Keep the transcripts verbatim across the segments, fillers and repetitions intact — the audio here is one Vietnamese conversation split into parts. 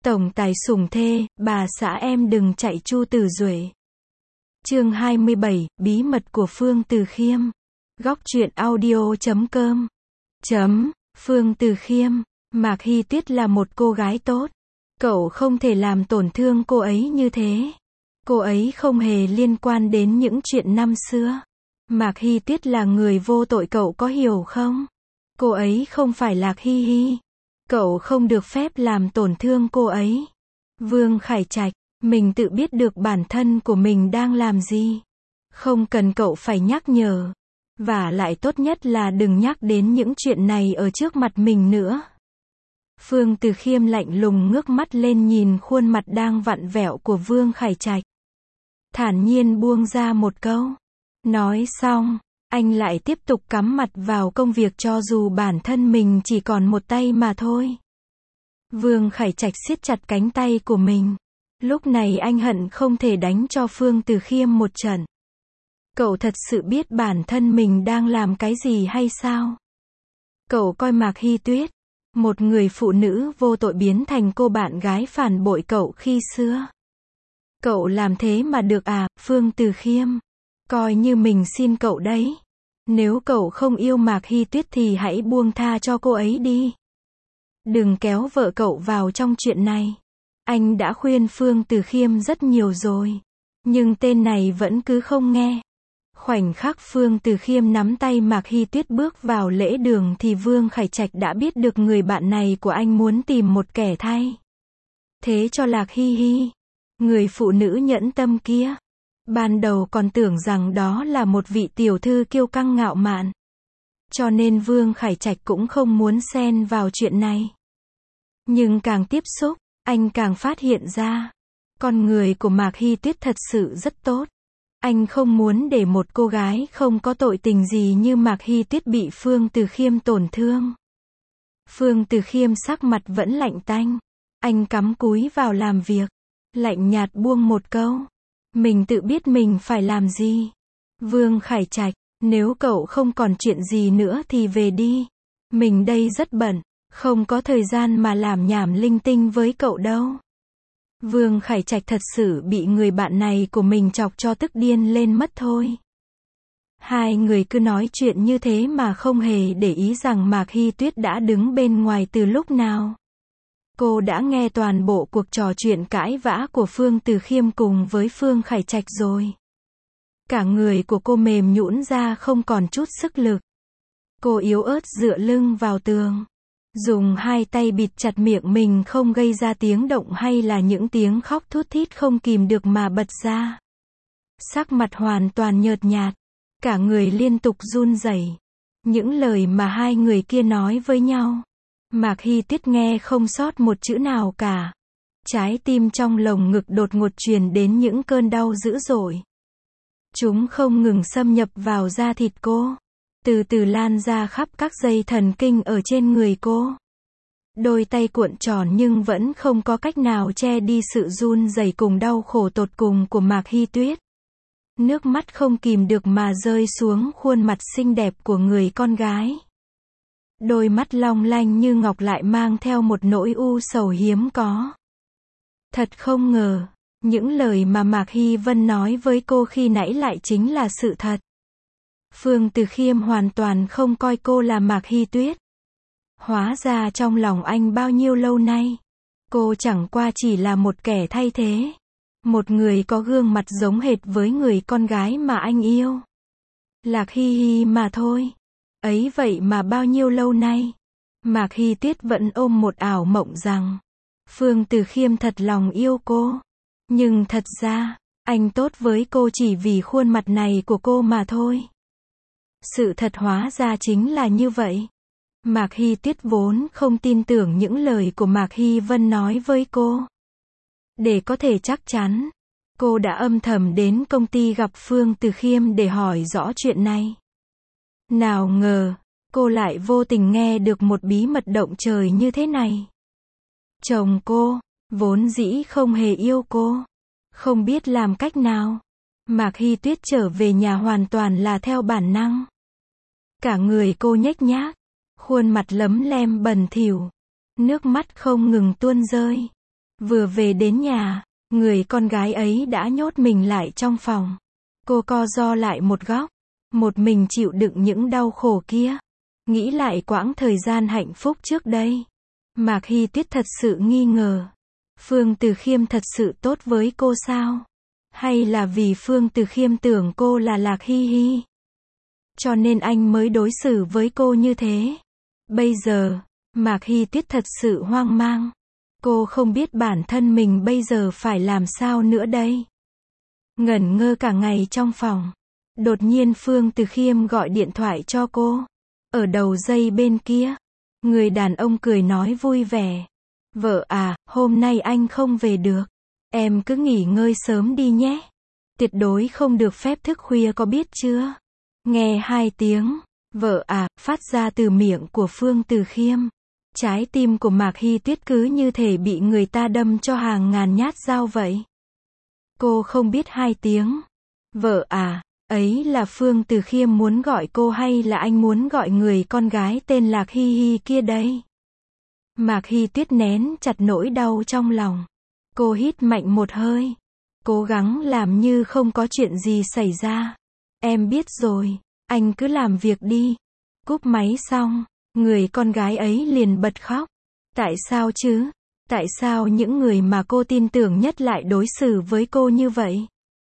Tổng tài sủng thê, bà xã em đừng chạy Chu Tử Duệ. Chương hai mươi bảy, bí mật của Phương Từ Khiêm. Góc truyện audio chấm com. Chấm, Phương Từ Khiêm, Mạc Hy Tuyết là một cô gái tốt. Cậu không thể làm tổn thương cô ấy như thế. Cô ấy không hề liên quan đến những chuyện năm xưa. Mạc Hy Tuyết là người vô tội, cậu có hiểu không? Cô ấy không phải Lạc Hy Hy. Cậu không được phép làm tổn thương cô ấy. Vương Khải Trạch, mình tự biết được bản thân của mình đang làm gì. Không cần cậu phải nhắc nhở. Và lại tốt nhất là đừng nhắc đến những chuyện này ở trước mặt mình nữa. Phương Từ Khiêm lạnh lùng ngước mắt lên nhìn khuôn mặt đang vặn vẹo của Vương Khải Trạch. Thản nhiên buông ra một câu. Nói xong, anh lại tiếp tục cắm mặt vào công việc cho dù bản thân mình chỉ còn một tay mà thôi. Vương Khải Trạch siết chặt cánh tay của mình. Lúc này anh hận không thể đánh cho Phương Từ Khiêm một trận. Cậu thật sự biết bản thân mình đang làm cái gì hay sao? Cậu coi Mạc Hy Tuyết, một người phụ nữ vô tội biến thành cô bạn gái phản bội cậu khi xưa. Cậu làm thế mà được à, Phương Từ Khiêm? Coi như mình xin cậu đấy. Nếu cậu không yêu Mạc Hy Tuyết thì hãy buông tha cho cô ấy đi. Đừng kéo vợ cậu vào trong chuyện này. Anh đã khuyên Phương Từ Khiêm rất nhiều rồi. Nhưng tên này vẫn cứ không nghe. Khoảnh khắc Phương Từ Khiêm nắm tay Mạc Hy Tuyết bước vào lễ đường thì Vương Khải Trạch đã biết được người bạn này của anh muốn tìm một kẻ thay thế cho Lạc Hy Hy. Người phụ nữ nhẫn tâm kia. Ban đầu còn tưởng rằng đó là một vị tiểu thư kiêu căng ngạo mạn. Cho nên Vương Khải Trạch cũng không muốn xen vào chuyện này. Nhưng càng tiếp xúc, anh càng phát hiện ra. Con người của Mạc Hy Tuyết thật sự rất tốt. Anh không muốn để một cô gái không có tội tình gì như Mạc Hy Tuyết bị Phương Từ Khiêm tổn thương. Phương Từ Khiêm sắc mặt vẫn lạnh tanh. Anh cắm cúi vào làm việc. Lạnh nhạt buông một câu. Mình tự biết mình phải làm gì. Vương Khải Trạch, nếu cậu không còn chuyện gì nữa thì về đi. Mình đây rất bận, không có thời gian mà làm nhảm linh tinh với cậu đâu. Vương Khải Trạch thật sự bị người bạn này của mình chọc cho tức điên lên mất thôi. Hai người cứ nói chuyện như thế mà không hề để ý rằng Mạc Hy Tuyết đã đứng bên ngoài từ lúc nào. Cô đã nghe toàn bộ cuộc trò chuyện cãi vã của Phương Từ Khiêm cùng với Phương Khải Trạch rồi. Cả người của cô mềm nhũn ra không còn chút sức lực. Cô yếu ớt dựa lưng vào tường. Dùng hai tay bịt chặt miệng mình không gây ra tiếng động hay là những tiếng khóc thút thít không kìm được mà bật ra. Sắc mặt hoàn toàn nhợt nhạt. Cả người liên tục run rẩy. Những lời mà hai người kia nói với nhau. Mạc Hy Tuyết nghe không sót một chữ nào cả. Trái tim trong lồng ngực đột ngột truyền đến những cơn đau dữ dội. Chúng không ngừng xâm nhập vào da thịt cô. Từ từ lan ra khắp các dây thần kinh ở trên người cô. Đôi tay cuộn tròn nhưng vẫn không có cách nào che đi sự run rẩy cùng đau khổ tột cùng của Mạc Hy Tuyết. Nước mắt không kìm được mà rơi xuống khuôn mặt xinh đẹp của người con gái. Đôi mắt long lanh như ngọc lại mang theo một nỗi u sầu hiếm có. Thật không ngờ, những lời mà Mạc Hy Vân nói với cô khi nãy lại chính là sự thật. Phương Từ Khiêm hoàn toàn không coi cô là Mạc Hy Tuyết. Hóa ra trong lòng anh bao nhiêu lâu nay, cô chẳng qua chỉ là một kẻ thay thế. Một người có gương mặt giống hệt với người con gái mà anh yêu. Lạc Hy Hy mà thôi. Ấy vậy mà bao nhiêu lâu nay, Mạc Hy Tuyết vẫn ôm một ảo mộng rằng Phương Từ Khiêm thật lòng yêu cô. Nhưng thật ra, anh tốt với cô chỉ vì khuôn mặt này của cô mà thôi. Sự thật hóa ra chính là như vậy. Mạc Hy Tuyết vốn không tin tưởng những lời của Mạc Hy Vân nói với cô. Để có thể chắc chắn, cô đã âm thầm đến công ty gặp Phương Từ Khiêm để hỏi rõ chuyện này. Nào ngờ, cô lại vô tình nghe được một bí mật động trời như thế này. Chồng cô, vốn dĩ không hề yêu cô. Không biết làm cách nào. Mạc Hy Tuyết trở về nhà hoàn toàn là theo bản năng. Cả người cô nhếch nhác. Khuôn mặt lấm lem bẩn thỉu. Nước mắt không ngừng tuôn rơi. Vừa về đến nhà, người con gái ấy đã nhốt mình lại trong phòng. Cô co ro lại một góc, một mình chịu đựng những đau khổ kia. Nghĩ lại quãng thời gian hạnh phúc trước đây. Mạc Hy Tuyết thật sự nghi ngờ. Phương Từ Khiêm thật sự tốt với cô sao? Hay là vì Phương Từ Khiêm tưởng cô là Lạc Hy Hy, cho nên anh mới đối xử với cô như thế? Bây giờ, Mạc Hy Tuyết thật sự hoang mang. Cô không biết bản thân mình bây giờ phải làm sao nữa đây. Ngẩn ngơ cả ngày trong phòng. Đột nhiên Phương Từ Khiêm gọi điện thoại cho cô. Ở đầu dây bên kia, người đàn ông cười nói vui vẻ. Vợ à, hôm nay anh không về được. Em cứ nghỉ ngơi sớm đi nhé. Tuyệt đối không được phép thức khuya có biết chưa? Nghe hai tiếng, vợ à, phát ra từ miệng của Phương Từ Khiêm. Trái tim của Mạc Hy Tuyết cứ như thể bị người ta đâm cho hàng ngàn nhát dao vậy. Cô không biết hai tiếng. Vợ à, ấy là Phương Từ Khiêm muốn gọi cô hay là anh muốn gọi người con gái tên Lạc Hy Hy kia đây? Mạc Hy Tuyết nén chặt nỗi đau trong lòng. Cô hít mạnh một hơi. Cố gắng làm như không có chuyện gì xảy ra. Em biết rồi, anh cứ làm việc đi. Cúp máy xong, người con gái ấy liền bật khóc. Tại sao chứ? Tại sao những người mà cô tin tưởng nhất lại đối xử với cô như vậy?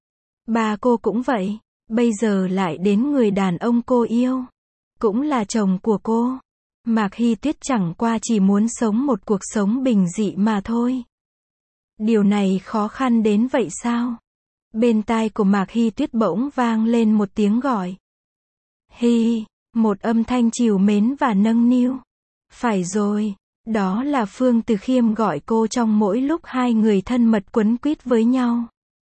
Ba cô cũng vậy, bây giờ lại đến người đàn ông cô yêu, cũng là chồng của cô. Mạc Hy Tuyết chẳng qua chỉ muốn sống một cuộc sống bình dị mà thôi. Điều này khó khăn đến vậy sao? Bên tai của Mạc Hy Tuyết bỗng vang lên một tiếng gọi. Hy, một âm thanh trìu mến và nâng niu. Phải rồi, đó là Phương Từ Khiêm gọi cô trong mỗi lúc hai người thân mật quấn quýt với nhau.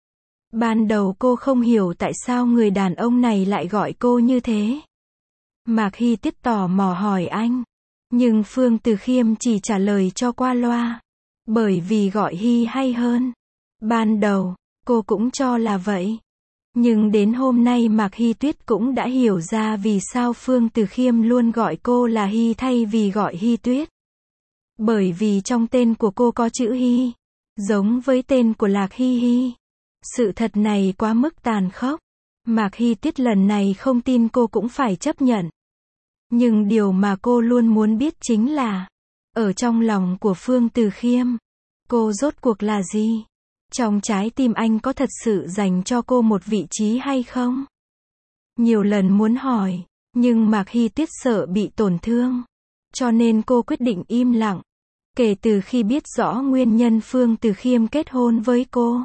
Ban đầu cô không hiểu tại sao người đàn ông này lại gọi cô như thế. Mạc Hy Tuyết tò mò hỏi anh, nhưng Phương Từ Khiêm chỉ trả lời cho qua loa. Bởi vì gọi Hy hay hơn. Ban đầu, cô cũng cho là vậy. Nhưng đến hôm nay Mạc Hy Tuyết cũng đã hiểu ra vì sao Phương Từ Khiêm luôn gọi cô là Hy thay vì gọi Hy Tuyết. Bởi vì trong tên của cô có chữ Hy, giống với tên của Lạc Hy Hy. Sự thật này quá mức tàn khốc. Mạc Hy Tuyết lần này không tin cô cũng phải chấp nhận. Nhưng điều mà cô luôn muốn biết chính là, ở trong lòng của Phương Từ Khiêm, cô rốt cuộc là gì? Trong trái tim anh có thật sự dành cho cô một vị trí hay không? Nhiều lần muốn hỏi, nhưng Mạc Hy Tuyết sợ bị tổn thương. Cho nên cô quyết định im lặng. Kể từ khi biết rõ nguyên nhân Phương Từ Khiêm kết hôn với cô,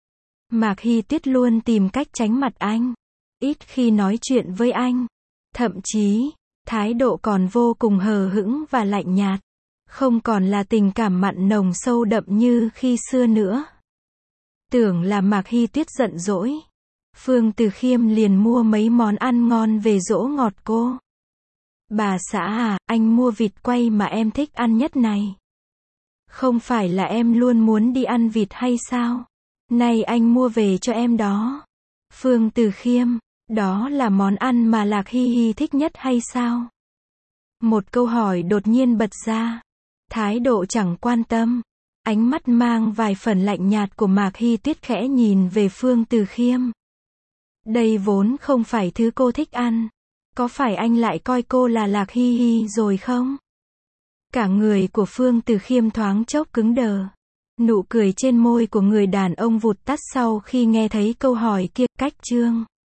Mạc Hy Tuyết luôn tìm cách tránh mặt anh. Ít khi nói chuyện với anh. Thậm chí, thái độ còn vô cùng hờ hững và lạnh nhạt. Không còn là tình cảm mặn nồng sâu đậm như khi xưa nữa. Tưởng là Mạc Hy Tuyết giận dỗi, Phương Từ Khiêm liền mua mấy món ăn ngon về dỗ ngọt cô. Bà xã à, anh mua vịt quay mà em thích ăn nhất này. Không phải là em luôn muốn đi ăn vịt hay sao? Này anh mua về cho em đó. Phương Từ Khiêm, đó là món ăn mà Lạc Hy Hy thích nhất hay sao? Một câu hỏi đột nhiên bật ra. Thái độ chẳng quan tâm. Ánh mắt mang vài phần lạnh nhạt của Mạc Hy Tuyết khẽ nhìn về Phương Từ Khiêm. Đây vốn không phải thứ cô thích ăn. Có phải anh lại coi cô là Lạc Hy Hy rồi không? Cả người của Phương Từ Khiêm thoáng chốc cứng đờ. Nụ cười trên môi của người đàn ông vụt tắt sau khi nghe thấy câu hỏi kia. Cách chương